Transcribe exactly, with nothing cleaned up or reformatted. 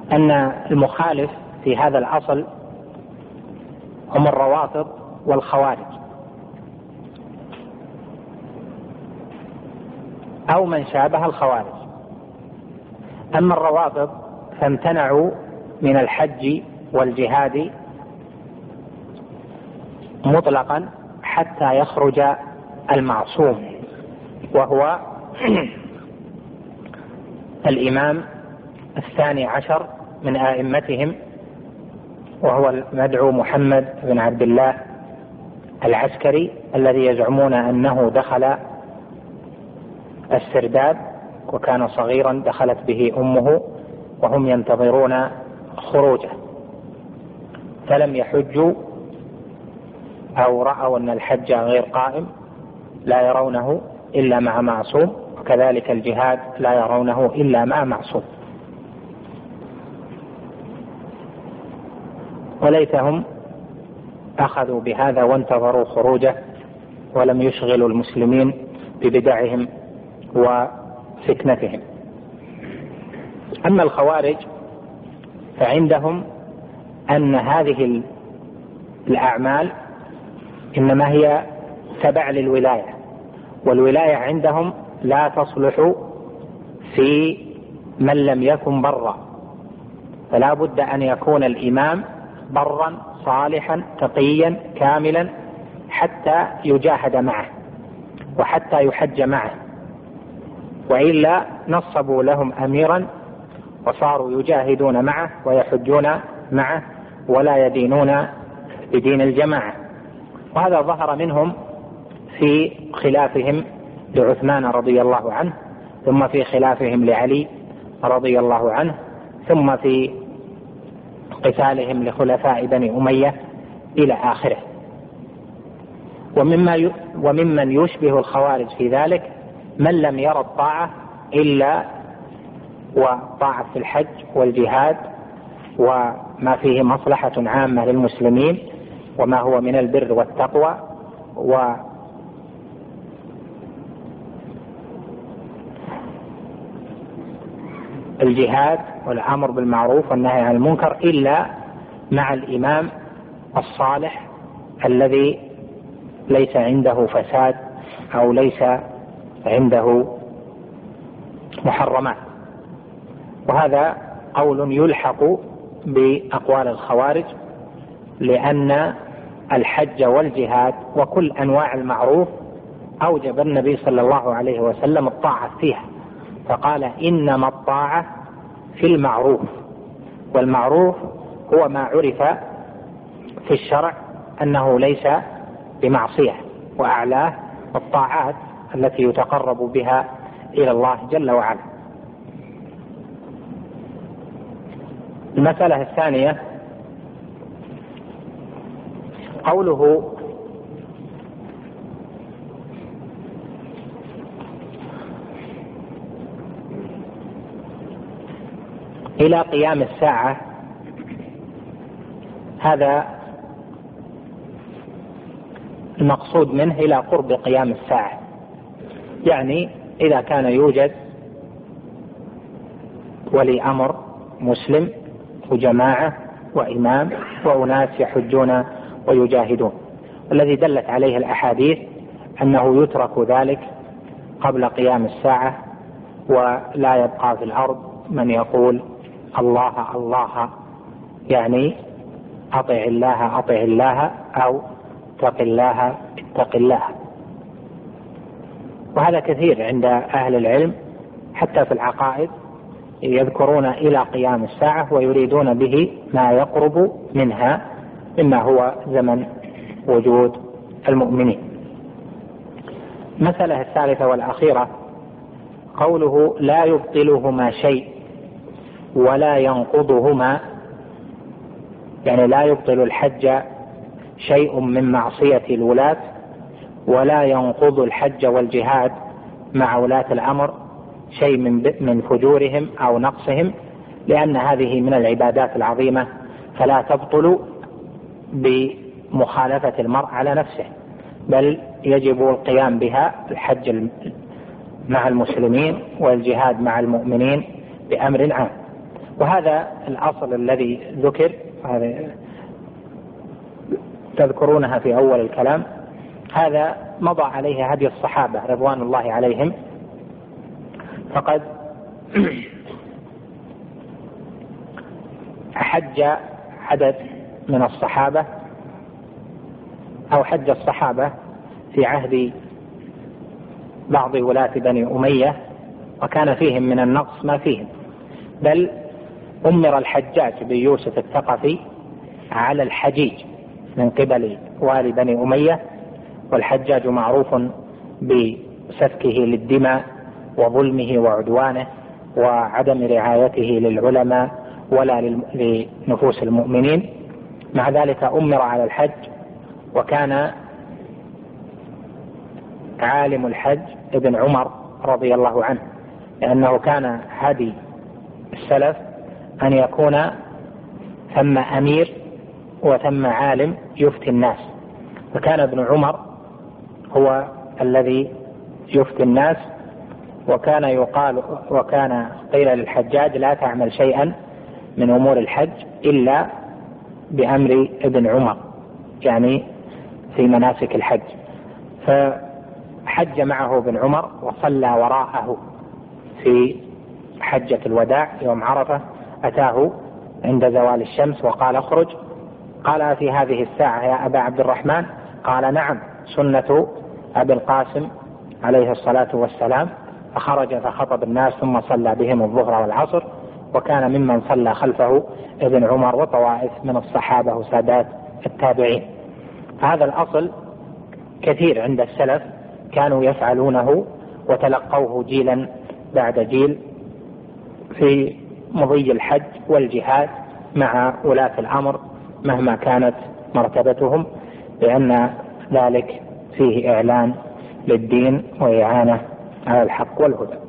أن المخالف في هذا الأصل هم الروافض والخوارج، أو من شابه الخوارج. أما الروافض فامتنعوا من الحج والجهاد مطلقا حتى يخرج المعصوم، وهو الإمام الثاني عشر من أئمتهم، وهو المدعو محمد بن عبد الله العسكري، الذي يزعمون أنه دخل السرداب وكان صغيرا دخلت به أمه وهم ينتظرون خروجه، فلم يحجوا أو رأوا أن الحج غير قائم لا يرونه إلا مع معصوم، وكذلك الجهاد لا يرونه إلا مع معصوم. وليتهم أخذوا بهذا وانتظروا خروجه ولم يشغلوا المسلمين ببدعهم وفتنتهم. أما الخوارج فعندهم أن هذه الأعمال إنما هي تبع للولاية، والولاية عندهم لا تصلح في من لم يكن برا، فلا بد أن يكون الإمام برا صالحا تقيا كاملا حتى يجاهد معه وحتى يحج معه، وإلا نصبوا لهم أميرا وصاروا يجاهدون معه ويحجون معه ولا يدينون بدين الجماعة. وهذا ظهر منهم في خلافهم لعثمان رضي الله عنه، ثم في خلافهم لعلي رضي الله عنه، ثم في قتالهم لخلفاء بني أمية إلى آخره. ومما وممن يشبه الخوارج في ذلك من لم يرى الطاعة إلا وطاعة في الحج والجهاد وما فيه مصلحة عامة للمسلمين وما هو من البر والتقوى والجهاد والأمر بالمعروف والنهي عن المنكر، إلا مع الإمام الصالح الذي ليس عنده فساد أو ليس عنده محرمات. وهذا قول يلحق بأقوال الخوارج، لأن الحج والجهاد وكل أنواع المعروف أوجب النبي صلى الله عليه وسلم الطاعة فيها، فقال إنما الطاعة في المعروف، والمعروف هو ما عرف في الشرع أنه ليس بمعصية، وأعلاه الطاعات التي يتقرب بها إلى الله جل وعلا. المسألة الثانية قوله إلى قيام الساعة، هذا المقصود منه إلى قرب قيام الساعة، يعني إذا كان يوجد ولي أمر مسلم وجماعة وإمام وأناس يحجون ويجاهدون، الذي دلت عليه الأحاديث أنه يترك ذلك قبل قيام الساعة، ولا يبقى في الأرض من يقول الله الله، يعني أطع الله أطع الله أو اتق الله اتق الله. وهذا كثير عند أهل العلم حتى في العقائد، يذكرون إلى قيام الساعة ويريدون به ما يقرب منها مما هو زمن وجود المؤمنين. المسألة الثالثة والأخيرة قوله لا يبطلهما شيء ولا ينقضهما، يعني لا يبطل الحج شيء من معصية الولاة ولا ينقض الحج والجهاد مع ولاة الأمر شيء من من فجورهم أو نقصهم، لأن هذه من العبادات العظيمة فلا تبطل بمخالفة المرء على نفسه، بل يجب القيام بها، الحج مع المسلمين والجهاد مع المؤمنين بأمر عام. وهذا الأصل الذي ذكر تذكرونها في أول الكلام، هذا مضى عليه هدي الصحابة رضوان الله عليهم. فقد حج عدد من الصحابة أو حج الصحابة في عهد بعض ولاة بني أمية، وكان فيهم من النقص ما فيهم، بل أمر الحجاج بن يوسف الثقفي على الحجيج من قبل والي بني أمية، والحجاج معروف بسفكه للدماء وظلمه وعدوانه وعدم رعايته للعلماء ولا لنفوس المؤمنين. مع ذلك أمر على الحج، وكان عالم الحج ابن عمر رضي الله عنه، لأنه كان هدي السلف أن يكون ثم أمير وثم عالم يفتي الناس، فكان ابن عمر هو الذي يفتي الناس. وكان يقال وكان قيل للحجاج لا تعمل شيئا من أمور الحج إلا بأمر ابن عمر، يعني في مناسك الحج. فحج معه ابن عمر وصلى وراءه في حجة الوداع يوم عرفة. أتاه عند زوال الشمس وقال اخرج. قال في هذه الساعة يا أبا عبد الرحمن؟ قال نعم، سنة أبي القاسم عليه الصلاة والسلام. فخرج فخطب الناس ثم صلى بهم الظهر والعصر، وكان ممن صلى خلفه ابن عمر وطوائف من الصحابة وسادات التابعين. هذا الأصل كثير عند السلف كانوا يفعلونه وتلقوه جيلا بعد جيل في مضي الحج والجهاد مع ولاة الأمر مهما كانت مرتبتهم، لأن ذلك فيه إعلان للدين وإعانة على الحق والهدى.